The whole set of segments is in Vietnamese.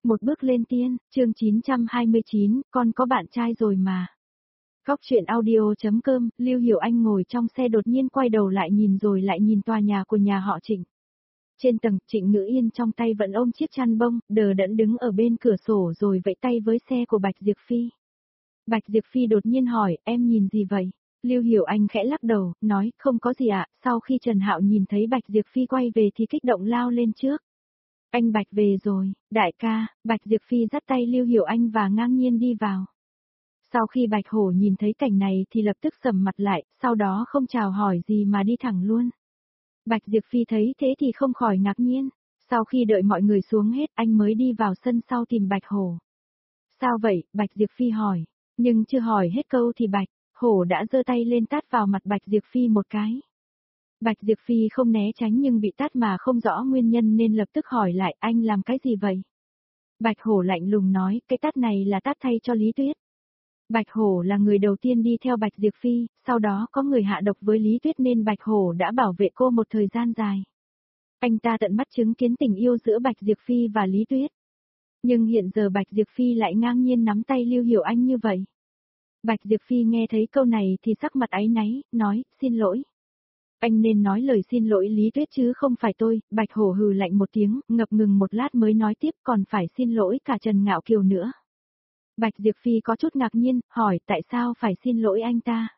Một bước lên tiên, chương 929, con có bạn trai rồi mà. Góc chuyện audio.com, Lưu Hiểu Anh ngồi trong xe đột nhiên quay đầu lại nhìn rồi lại nhìn tòa nhà của nhà họ Trịnh. Trên tầng, Trịnh Ngữ Yên trong tay vẫn ôm chiếc chăn bông, đờ đẫn đứng ở bên cửa sổ rồi vẫy tay với xe của Bạch Diệp Phi. Bạch Diệp Phi đột nhiên hỏi, em nhìn gì vậy? Lưu Hiểu Anh khẽ lắc đầu, nói, không có gì ạ. Sau khi Trần Hạo nhìn thấy Bạch Diệp Phi quay về thì kích động lao lên trước. Anh Bạch về rồi, đại ca. Bạch Diệp Phi dắt tay Lưu Hiểu Anh và ngang nhiên đi vào. Sau khi Bạch Hổ nhìn thấy cảnh này thì lập tức sầm mặt lại, sau đó không chào hỏi gì mà đi thẳng luôn. Bạch Diệp Phi thấy thế thì không khỏi ngạc nhiên. Sau khi đợi mọi người xuống hết anh mới đi vào sân sau tìm Bạch Hổ. Sao vậy? Bạch Diệp Phi hỏi. Nhưng chưa hỏi hết câu thì Bạch Hổ đã giơ tay lên tát vào mặt Bạch Diệp Phi một cái. Bạch Diệp Phi không né tránh nhưng bị tát mà không rõ nguyên nhân nên lập tức hỏi lại, anh làm cái gì vậy? Bạch Hổ lạnh lùng nói, cái tát này là tát thay cho Lý Tuyết. Bạch Hổ là người đầu tiên đi theo Bạch Diệp Phi, sau đó có người hạ độc với Lý Tuyết nên Bạch Hổ đã bảo vệ cô một thời gian dài. Anh ta tận mắt chứng kiến tình yêu giữa Bạch Diệp Phi và Lý Tuyết. Nhưng hiện giờ Bạch Diệp Phi lại ngang nhiên nắm tay Lưu Hiểu Anh như vậy. Bạch Diệp Phi nghe thấy câu này thì sắc mặt áy náy, nói, xin lỗi. Anh nên nói lời xin lỗi Lý Tuyết chứ không phải tôi. Bạch Hổ hừ lạnh một tiếng, ngập ngừng một lát mới nói tiếp, còn phải xin lỗi cả Trần Ngạo Kiều nữa. Bạch Diệp Phi có chút ngạc nhiên, hỏi tại sao phải xin lỗi anh ta.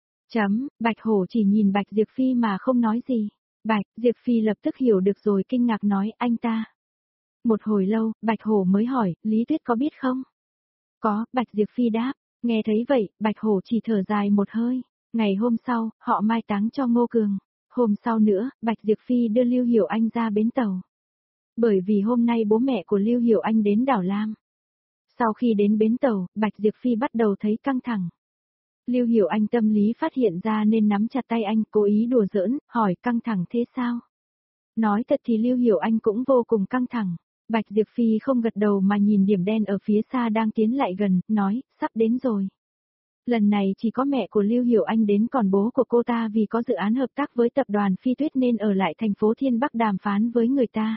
Bạch Hổ chỉ nhìn Bạch Diệp Phi mà không nói gì. Bạch Diệp Phi lập tức hiểu được rồi kinh ngạc nói, anh ta. Một hồi lâu, Bạch Hổ mới hỏi, Lý Tuyết có biết không? Có, Bạch Diệp Phi đáp. Nghe thấy vậy, Bạch Hổ chỉ thở dài một hơi. Ngày hôm sau, họ mai táng cho Ngô Cường. Hôm sau nữa, Bạch Diệp Phi đưa Lưu Hiểu Anh ra bến tàu. Bởi vì hôm nay bố mẹ của Lưu Hiểu Anh đến đảo Lam. Sau khi đến bến tàu, Bạch Diệp Phi bắt đầu thấy căng thẳng. Lưu Hiểu Anh tâm lý phát hiện ra nên nắm chặt tay anh, cố ý đùa giỡn, hỏi căng thẳng thế sao? Nói thật thì Lưu Hiểu Anh cũng vô cùng căng thẳng. Bạch Diệp Phi không gật đầu mà nhìn điểm đen ở phía xa đang tiến lại gần, nói, sắp đến rồi. Lần này chỉ có mẹ của Lưu Hiểu Anh đến còn bố của cô ta vì có dự án hợp tác với tập đoàn Phi Tuyết nên ở lại thành phố Thiên Bắc đàm phán với người ta.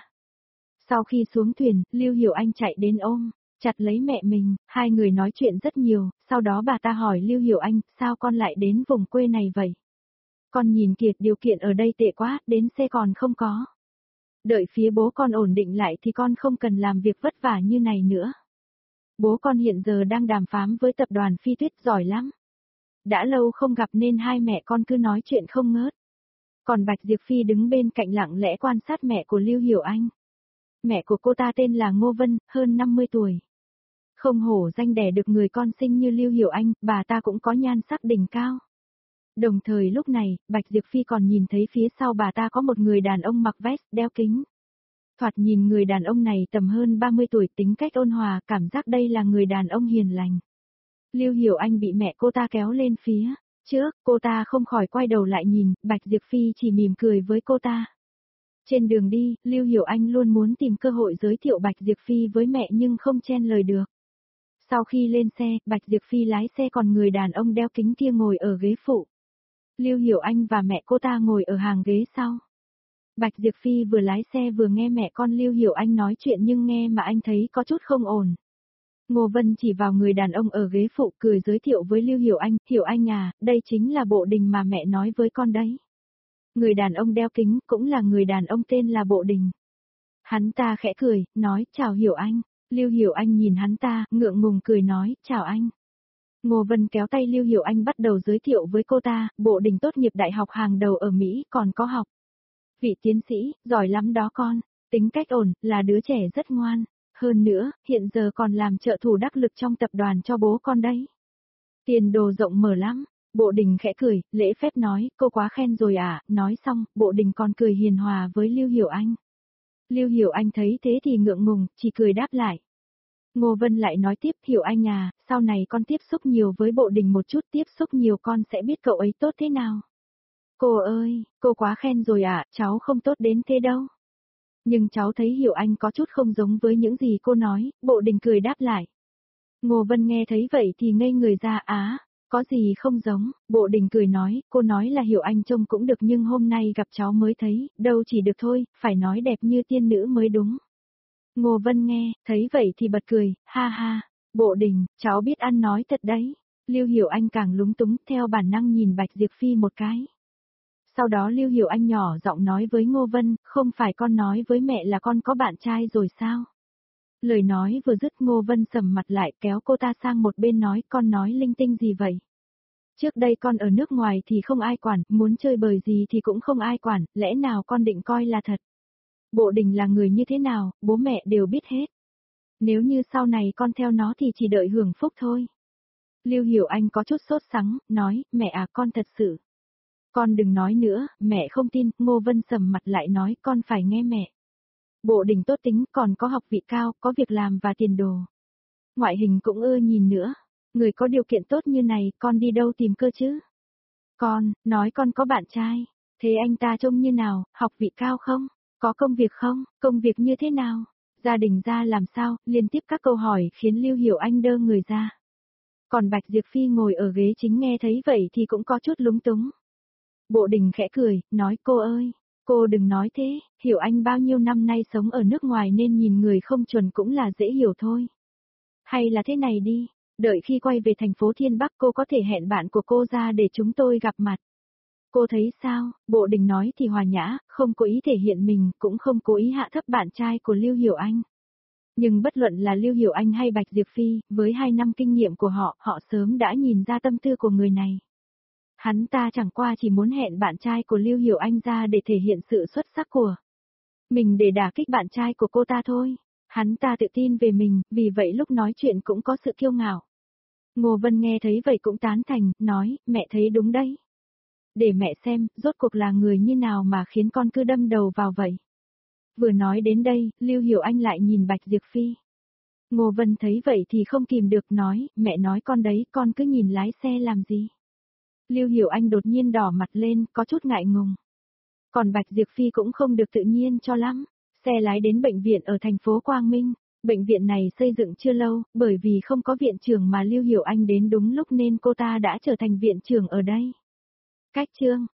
Sau khi xuống thuyền, Lưu Hiểu Anh chạy đến ôm, chặt lấy mẹ mình, hai người nói chuyện rất nhiều, sau đó bà ta hỏi Lưu Hiểu Anh, sao con lại đến vùng quê này vậy? Con nhìn kìa, điều kiện ở đây tệ quá, đến xe còn không có. Đợi phía bố con ổn định lại thì con không cần làm việc vất vả như này nữa. Bố con hiện giờ đang đàm phán với tập đoàn Phi Tuyết giỏi lắm. Đã lâu không gặp nên hai mẹ con cứ nói chuyện không ngớt. Còn Bạch Diệp Phi đứng bên cạnh lặng lẽ quan sát mẹ của Lưu Hiểu Anh. Mẹ của cô ta tên là Ngô Vân, hơn 50 tuổi. Không hổ danh đẻ được người con sinh như Lưu Hiểu Anh, bà ta cũng có nhan sắc đỉnh cao. Đồng thời lúc này, Bạch Diệp Phi còn nhìn thấy phía sau bà ta có một người đàn ông mặc vest, đeo kính. Thoạt nhìn người đàn ông này tầm hơn 30 tuổi, tính cách ôn hòa, cảm giác đây là người đàn ông hiền lành. Lưu Hiểu Anh bị mẹ cô ta kéo lên phía trước, cô ta không khỏi quay đầu lại nhìn, Bạch Diệp Phi chỉ mỉm cười với cô ta. Trên đường đi, Lưu Hiểu Anh luôn muốn tìm cơ hội giới thiệu Bạch Diệp Phi với mẹ nhưng không chen lời được. Sau khi lên xe, Bạch Diệp Phi lái xe còn người đàn ông đeo kính kia ngồi ở ghế phụ. Lưu Hiểu Anh và mẹ cô ta ngồi ở hàng ghế sau. Bạch Diệp Phi vừa lái xe vừa nghe mẹ con Lưu Hiểu Anh nói chuyện nhưng nghe mà anh thấy có chút không ổn. Ngô Vân chỉ vào người đàn ông ở ghế phụ cười giới thiệu với Lưu Hiểu Anh à, đây chính là Bộ Đình mà mẹ nói với con đấy. Người đàn ông đeo kính cũng là người đàn ông tên là Bộ Đình. Hắn ta khẽ cười, nói, chào Hiểu Anh. Lưu Hiểu Anh nhìn hắn ta, ngượng ngùng cười nói, chào anh. Ngô Vân kéo tay Lưu Hiểu Anh bắt đầu giới thiệu với cô ta, Bộ Đình tốt nghiệp đại học hàng đầu ở Mỹ, còn có học vị tiến sĩ, giỏi lắm đó con, tính cách ổn, là đứa trẻ rất ngoan. Hơn nữa, hiện giờ còn làm trợ thủ đắc lực trong tập đoàn cho bố con đấy. Tiền đồ rộng mở lắm. Bộ Đình khẽ cười, lễ phép nói, cô quá khen rồi à, nói xong, Bộ Đình còn cười hiền hòa với Lưu Hiểu Anh. Lưu Hiểu Anh thấy thế thì ngượng ngùng, chỉ cười đáp lại. Ngô Vân lại nói tiếp, Hiểu Anh à, sau này con tiếp xúc nhiều với Bộ Đình một chút, tiếp xúc nhiều con sẽ biết cậu ấy tốt thế nào. Cô ơi, cô quá khen rồi à, cháu không tốt đến thế đâu. Nhưng cháu thấy Hiểu Anh có chút không giống với những gì cô nói, Bộ Đình cười đáp lại. Ngô Vân nghe thấy vậy thì ngây người ra, có gì không giống, Bộ Đình cười nói, cô nói là Hiểu Anh trông cũng được nhưng hôm nay gặp cháu mới thấy, đâu chỉ được thôi, phải nói đẹp như tiên nữ mới đúng. Ngô Vân nghe, thấy vậy thì bật cười, ha ha, Bộ Đình, cháu biết ăn nói thật đấy. Lưu Hiểu Anh càng lúng túng, theo bản năng nhìn Bạch Diệp Phi một cái. Sau đó Lưu Hiểu Anh nhỏ giọng nói với Ngô Vân, không phải con nói với mẹ là con có bạn trai rồi sao? Lời nói vừa dứt Ngô Vân sầm mặt lại kéo cô ta sang một bên nói con nói linh tinh gì vậy? Trước đây con ở nước ngoài thì không ai quản, muốn chơi bời gì thì cũng không ai quản, lẽ nào con định coi là thật? Bộ Đình là người như thế nào, bố mẹ đều biết hết. Nếu như sau này con theo nó thì chỉ đợi hưởng phúc thôi. Lưu Hiểu Anh có chút sốt sắng, nói, mẹ à con thật sự. Con đừng nói nữa, mẹ không tin, Ngô Vân sầm mặt lại nói con phải nghe mẹ. Bộ Đình tốt tính, còn có học vị cao, có việc làm và tiền đồ. Ngoại hình cũng ưa nhìn nữa. Người có điều kiện tốt như này, con đi đâu tìm cơ chứ? Con, nói con có bạn trai. Thế anh ta trông như nào, học vị cao không? Có công việc không? Công việc như thế nào? Gia đình ra làm sao? Liên tiếp các câu hỏi khiến Lưu Hiểu Anh đơ người ra. Còn Bạch Diệp Phi ngồi ở ghế chính nghe thấy vậy thì cũng có chút lúng túng. Bộ Đình khẽ cười, nói cô ơi, cô đừng nói thế, Hiểu Anh bao nhiêu năm nay sống ở nước ngoài nên nhìn người không chuẩn cũng là dễ hiểu thôi. Hay là thế này đi, đợi khi quay về thành phố Thiên Bắc cô có thể hẹn bạn của cô ra để chúng tôi gặp mặt. Cô thấy sao? Bộ Đình nói thì hòa nhã, không cố ý thể hiện mình, cũng không cố ý hạ thấp bạn trai của Lưu Hiểu Anh. Nhưng bất luận là Lưu Hiểu Anh hay Bạch Diệp Phi, với 2 năm kinh nghiệm của họ, họ sớm đã nhìn ra tâm tư của người này. Hắn ta chẳng qua chỉ muốn hẹn bạn trai của Lưu Hiểu Anh ra để thể hiện sự xuất sắc của mình để đả kích bạn trai của cô ta thôi. Hắn ta tự tin về mình, vì vậy lúc nói chuyện cũng có sự kiêu ngạo. Ngô Vân nghe thấy vậy cũng tán thành, nói, mẹ thấy đúng đấy. Để mẹ xem, rốt cuộc là người như nào mà khiến con cứ đâm đầu vào vậy. Vừa nói đến đây, Lưu Hiểu Anh lại nhìn Bạch Diệp Phi. Ngô Vân thấy vậy thì không kìm được nói, mẹ nói con đấy, con cứ nhìn lái xe làm gì. Lưu Hiểu Anh đột nhiên đỏ mặt lên, có chút ngại ngùng. Còn Bạch Diệp Phi cũng không được tự nhiên cho lắm. Xe lái đến bệnh viện ở thành phố Quang Minh. Bệnh viện này xây dựng chưa lâu, bởi vì không có viện trưởng mà Lưu Hiểu Anh đến đúng lúc nên cô ta đã trở thành viện trưởng ở đây. Cách chương